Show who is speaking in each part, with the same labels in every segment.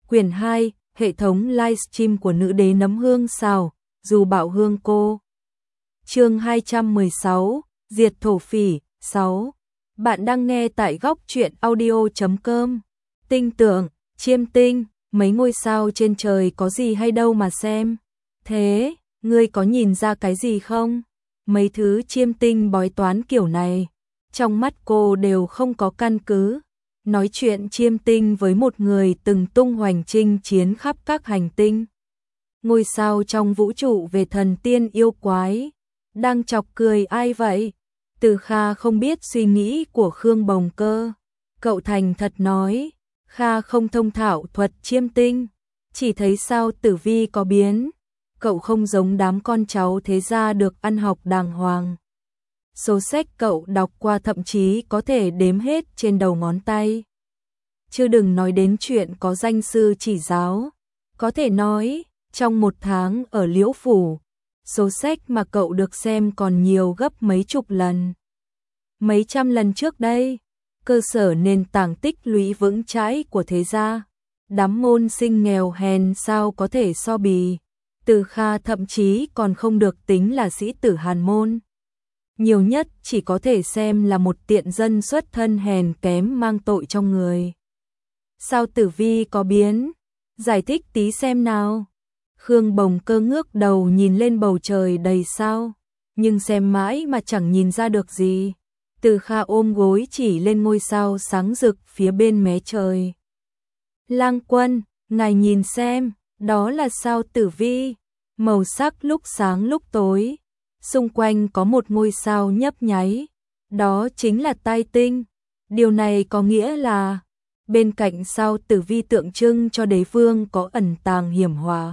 Speaker 1: Quyển 2, hệ thống livestream của nữ đế nấm hương xào, dù bạo hương cô. Chương 216, Diệt thổ phỉ, 6. Bạn đang nghe tại góc truyện audio.com. Tinh tượng, chiêm tinh, mấy ngôi sao trên trời có gì hay đâu mà xem. Thế, ngươi có nhìn ra cái gì không? Mấy thứ chiêm tinh bói toán kiểu này, trong mắt cô đều không có căn cứ. Nói chuyện chiêm tinh với một người từng tung hoành chinh chiến khắp các hành tinh. Ngôi sao trong vũ trụ về thần tiên yêu quái. Đang chọc cười ai vậy? Từ Kha không biết suy nghĩ của Khương Bồng Cơ. Cậu thành thật nói, Kha không thông thạo thuật chiêm tinh, chỉ thấy sao tử vi có biến. Cậu không giống đám con cháu thế gia được ăn học đàng hoàng. Số sách cậu đọc qua thậm chí có thể đếm hết trên đầu ngón tay. Chứ đừng nói đến chuyện có danh sư chỉ giáo. Có thể nói, trong một tháng ở Liễu Phủ, số sách mà cậu được xem còn nhiều gấp mấy chục lần. Mấy trăm lần trước đây, cơ sở nền tảng tích lũy vững chãi của thế gia. Đám môn sinh nghèo hèn sao có thể so bì. Từ Kha thậm chí còn không được tính là sĩ tử hàn môn. Nhiều nhất chỉ có thể xem là một tiện dân xuất thân hèn kém mang tội trong người. Sao tử vi có biến? Giải thích tí xem nào. Khương Bồng Cơ ngước đầu nhìn lên bầu trời đầy sao, nhưng xem mãi mà chẳng nhìn ra được gì. Từ Kha ôm gối chỉ lên ngôi sao sáng rực phía bên mé trời. Lang Quân, ngài nhìn xem, đó là sao tử vi, màu sắc lúc sáng lúc tối. Xung quanh có một ngôi sao nhấp nháy, đó chính là Tai Tinh. Điều này có nghĩa là bên cạnh sao tử vi tượng trưng cho đế vương có ẩn tàng hiểm họa.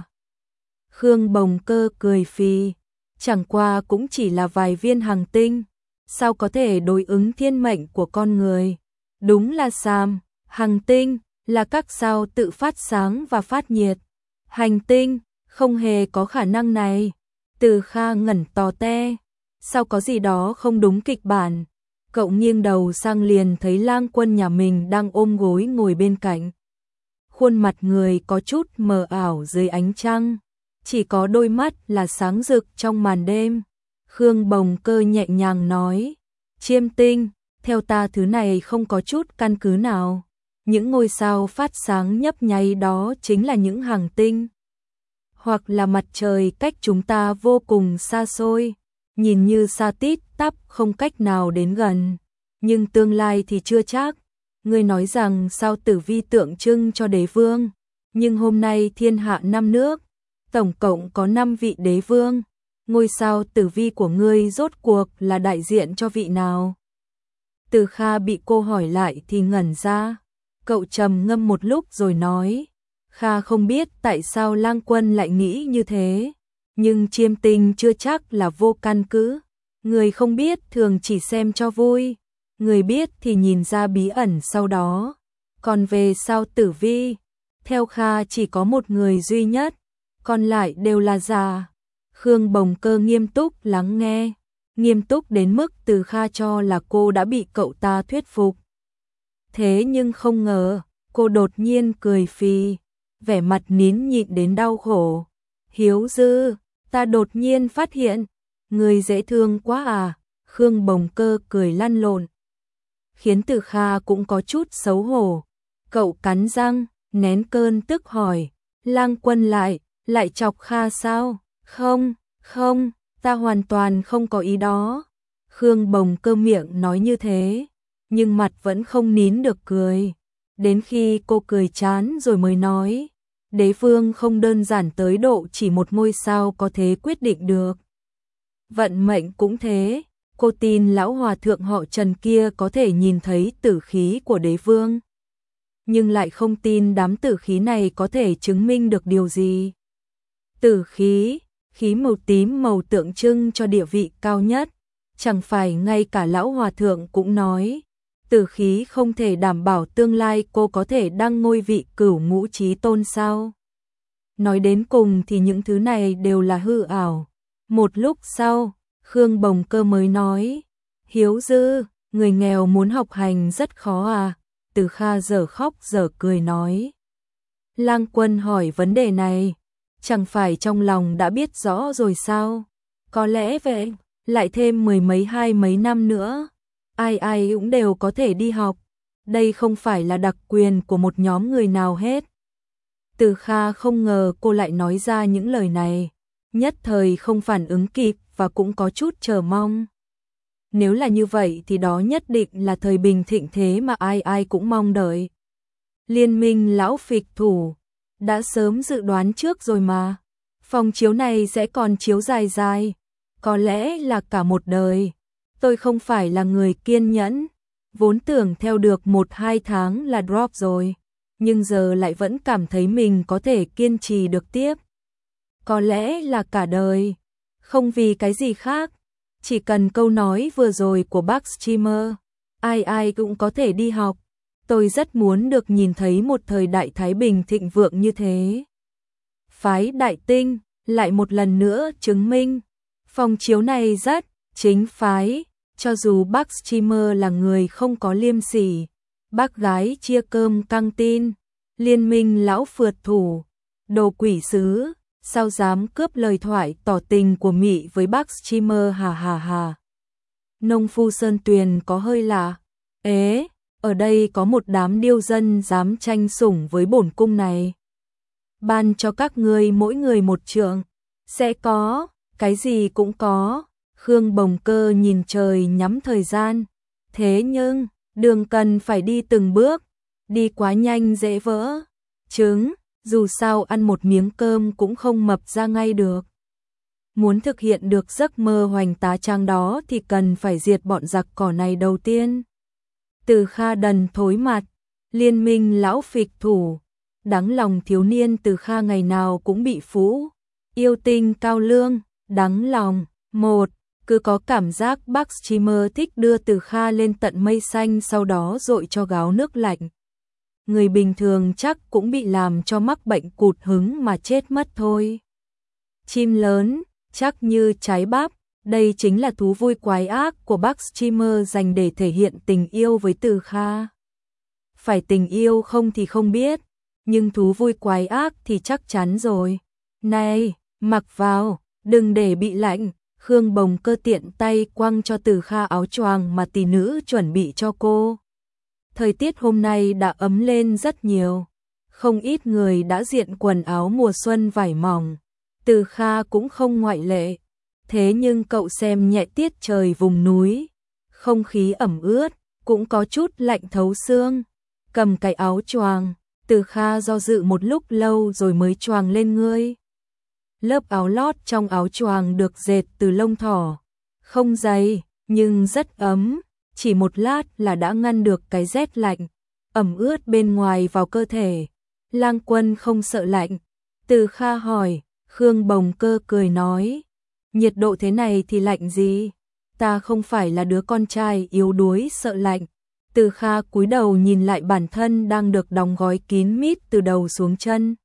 Speaker 1: Khương Bồng Cơ cười phì, chẳng qua cũng chỉ là vài viên hành tinh, sao có thể đối ứng thiên mệnh của con người. Đúng là xàm, hành tinh là các sao tự phát sáng và phát nhiệt. Hành tinh không hề có khả năng này. Từ Kha ngẩn tò te, sao có gì đó không đúng kịch bản. Cậu nghiêng đầu sang liền thấy Lang Quân nhà mình đang ôm gối ngồi bên cạnh. Khuôn mặt người có chút mờ ảo dưới ánh trăng, chỉ có đôi mắt là sáng rực trong màn đêm. Khương Bồng Cơ nhẹ nhàng nói, chiêm tinh, theo ta thứ này không có chút căn cứ nào. Những ngôi sao phát sáng nhấp nháy đó chính là những hành tinh, hoặc là mặt trời cách chúng ta vô cùng xa xôi, nhìn như xa tít tắp không cách nào đến gần. Nhưng tương lai thì chưa chắc. Ngươi nói rằng sao tử vi tượng trưng cho đế vương, nhưng hôm nay thiên hạ 5 nước, tổng cộng có 5 vị đế vương. Ngôi sao tử vi của ngươi rốt cuộc là đại diện cho vị nào? Từ Kha bị cô hỏi lại thì ngẩn ra. Cậu trầm ngâm một lúc rồi nói, Kha không biết tại sao Lang Quân lại nghĩ như thế, nhưng chiêm tinh chưa chắc là vô căn cứ. Người không biết thường chỉ xem cho vui, người biết thì nhìn ra bí ẩn sau đó. Còn về sao tử vi, theo Kha chỉ có một người duy nhất, còn lại đều là giả. Khương Bồng Cơ nghiêm túc lắng nghe, nghiêm túc đến mức Từ Kha cho là cô đã bị cậu ta thuyết phục. Thế nhưng không ngờ, cô đột nhiên cười phì, vẻ mặt nín nhịn đến đau khổ. Hiếu Dư, ta đột nhiên phát hiện, người dễ thương quá à. Khương Bồng Cơ cười lăn lộn, khiến Từ Kha cũng có chút xấu hổ. Cậu cắn răng, nén cơn tức hỏi, Lang Quân lại chọc Kha sao? Không, ta hoàn toàn không có ý đó. Khương Bồng Cơ miệng nói như thế, nhưng mặt vẫn không nín được cười. Đến khi cô cười chán rồi mới nói, đế vương không đơn giản tới độ chỉ một ngôi sao có thể quyết định được. Vận mệnh cũng thế, cô tin lão hòa thượng họ Trần kia có thể nhìn thấy tử khí của đế vương, nhưng lại không tin đám tử khí này có thể chứng minh được điều gì. Tử khí, khí màu tím màu tượng trưng cho địa vị cao nhất, chẳng phải ngay cả lão hòa thượng cũng nói, tử khí không thể đảm bảo tương lai cô có thể đăng ngôi vị cửu ngũ chí tôn sao? Nói đến cùng thì những thứ này đều là hư ảo. Một lúc sau, Khương Bồng Cơ mới nói, Hiếu Dư, người nghèo muốn học hành rất khó à? Từ Kha dở khóc dở cười nói, Lang Quân hỏi vấn đề này, chẳng phải trong lòng đã biết rõ rồi sao? Có lẽ vậy, lại thêm mười mấy hai mấy năm nữa, ai ai cũng đều có thể đi học. Đây không phải là đặc quyền của một nhóm người nào hết. Từ Kha không ngờ cô lại nói ra những lời này, nhất thời không phản ứng kịp và cũng có chút chờ mong. Nếu là như vậy thì đó nhất định là thời bình thịnh thế mà ai ai cũng mong đợi. Liên minh lão phịch thủ, đã sớm dự đoán trước rồi mà. Phòng chiếu này sẽ còn chiếu dài dài, có lẽ là cả một đời. Tôi không phải là người kiên nhẫn, vốn tưởng theo được 1-2 tháng là drop rồi, nhưng giờ lại vẫn cảm thấy mình có thể kiên trì được tiếp. Có lẽ là cả đời, không vì cái gì khác, chỉ cần câu nói vừa rồi của bác streamer, ai ai cũng có thể đi học. Tôi rất muốn được nhìn thấy một thời đại Thái Bình thịnh vượng như thế. Phái Đại Tinh lại một lần nữa chứng minh phòng chiếu này rất chính phái, cho dù bác streamer là người không có liêm sỉ, bác gái chia cơm căng tin, liên minh lão phượt thủ, đồ quỷ sứ, sao dám cướp lời thoại tỏ tình của Mị với bác streamer hà hà hà. Nông phu Sơn Tuyền có hơi lạ, ế, ở đây có một đám điêu dân dám tranh sủng với bổn cung này. Ban cho các ngươi mỗi người một trượng, sẽ có, cái gì cũng có. Khương Bồng Cơ nhìn trời nhắm thời gian, thế nhưng, đường cần phải đi từng bước, đi quá nhanh dễ vỡ. Trứng, dù sao ăn một miếng cơm cũng không mập ra ngay được. Muốn thực hiện được giấc mơ hoành tá trang đó thì cần phải diệt bọn giặc cỏ này đầu tiên. Từ Kha đần thối mặt, liên minh lão phịch thủ, đáng lòng thiếu niên Từ Kha ngày nào cũng bị phũ, yêu tinh cao lương, đáng lòng. Một, cứ có cảm giác bác streamer thích đưa Từ Kha lên tận mây xanh sau đó dội cho gáo nước lạnh. Người bình thường chắc cũng bị làm cho mắc bệnh cụt hứng mà chết mất thôi. Chim lớn, chắc như trái bắp, đây chính là thú vui quái ác của bác streamer dành để thể hiện tình yêu với Từ Kha. Phải tình yêu không thì không biết, nhưng thú vui quái ác thì chắc chắn rồi. Này, mặc vào, đừng để bị lạnh. Khương Bồng Cơ tiện tay quăng cho Từ Kha áo choàng mà tỷ nữ chuẩn bị cho cô. Thời tiết hôm nay đã ấm lên rất nhiều, không ít người đã diện quần áo mùa xuân vải mỏng, Từ Kha cũng không ngoại lệ. Thế nhưng cậu xem nhẹ tiết trời vùng núi, không khí ẩm ướt, cũng có chút lạnh thấu xương. Cầm cái áo choàng, Từ Kha do dự một lúc lâu rồi mới choàng lên ngươi. Lớp áo lót trong áo choàng được dệt từ lông thỏ, không dày, nhưng rất ấm, chỉ một lát là đã ngăn được cái rét lạnh, ẩm ướt bên ngoài vào cơ thể. Lang Quân không sợ lạnh, Từ Kha hỏi, Khương Bồng Cơ cười nói, nhiệt độ thế này thì lạnh gì, ta không phải là đứa con trai yếu đuối sợ lạnh. Từ Kha cúi đầu nhìn lại bản thân đang được đóng gói kín mít từ đầu xuống chân,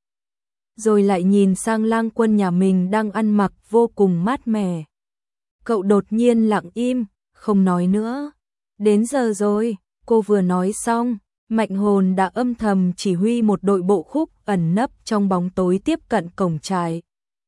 Speaker 1: rồi lại nhìn sang Lang Quân nhà mình đang ăn mặc vô cùng mát mẻ. Cậu đột nhiên lặng im, không nói nữa. Đến giờ rồi, cô vừa nói xong, Mạnh Hồn đã âm thầm chỉ huy một đội bộ khúc ẩn nấp trong bóng tối tiếp cận cổng trại.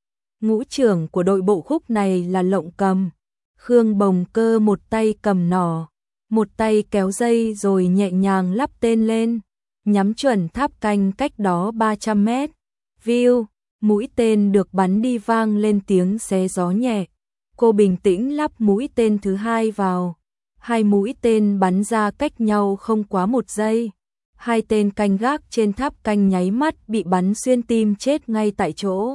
Speaker 1: Ngũ trưởng của đội bộ khúc này là Lộng Cầm. Khương Bồng Cơ một tay cầm nỏ, một tay kéo dây rồi nhẹ nhàng lắp tên lên, nhắm chuẩn tháp canh cách đó 300 mét. View, mũi tên được bắn đi vang lên tiếng xé gió nhẹ. Cô bình tĩnh lắp mũi tên thứ hai vào. Hai mũi tên bắn ra cách nhau không quá 1 giây. Hai tên canh gác trên tháp canh nháy mắt bị bắn xuyên tim chết ngay tại chỗ.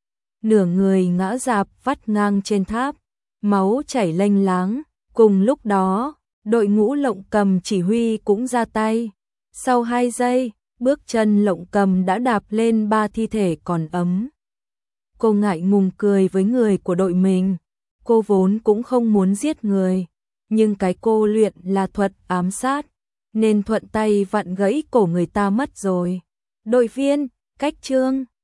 Speaker 1: Nửa người ngã rạp vắt ngang trên tháp, máu chảy lênh láng. Cùng lúc đó, đội ngũ Lộng Cầm chỉ huy cũng ra tay. Sau 2 giây, bước chân Lộng Cầm đã đạp lên 3 thi thể còn ấm. Cô ngại ngùng cười với người của đội mình. Cô vốn cũng không muốn giết người, nhưng cái cô luyện là thuật ám sát, nên thuận tay vặn gãy cổ người ta mất rồi. Đội viên, cách chương.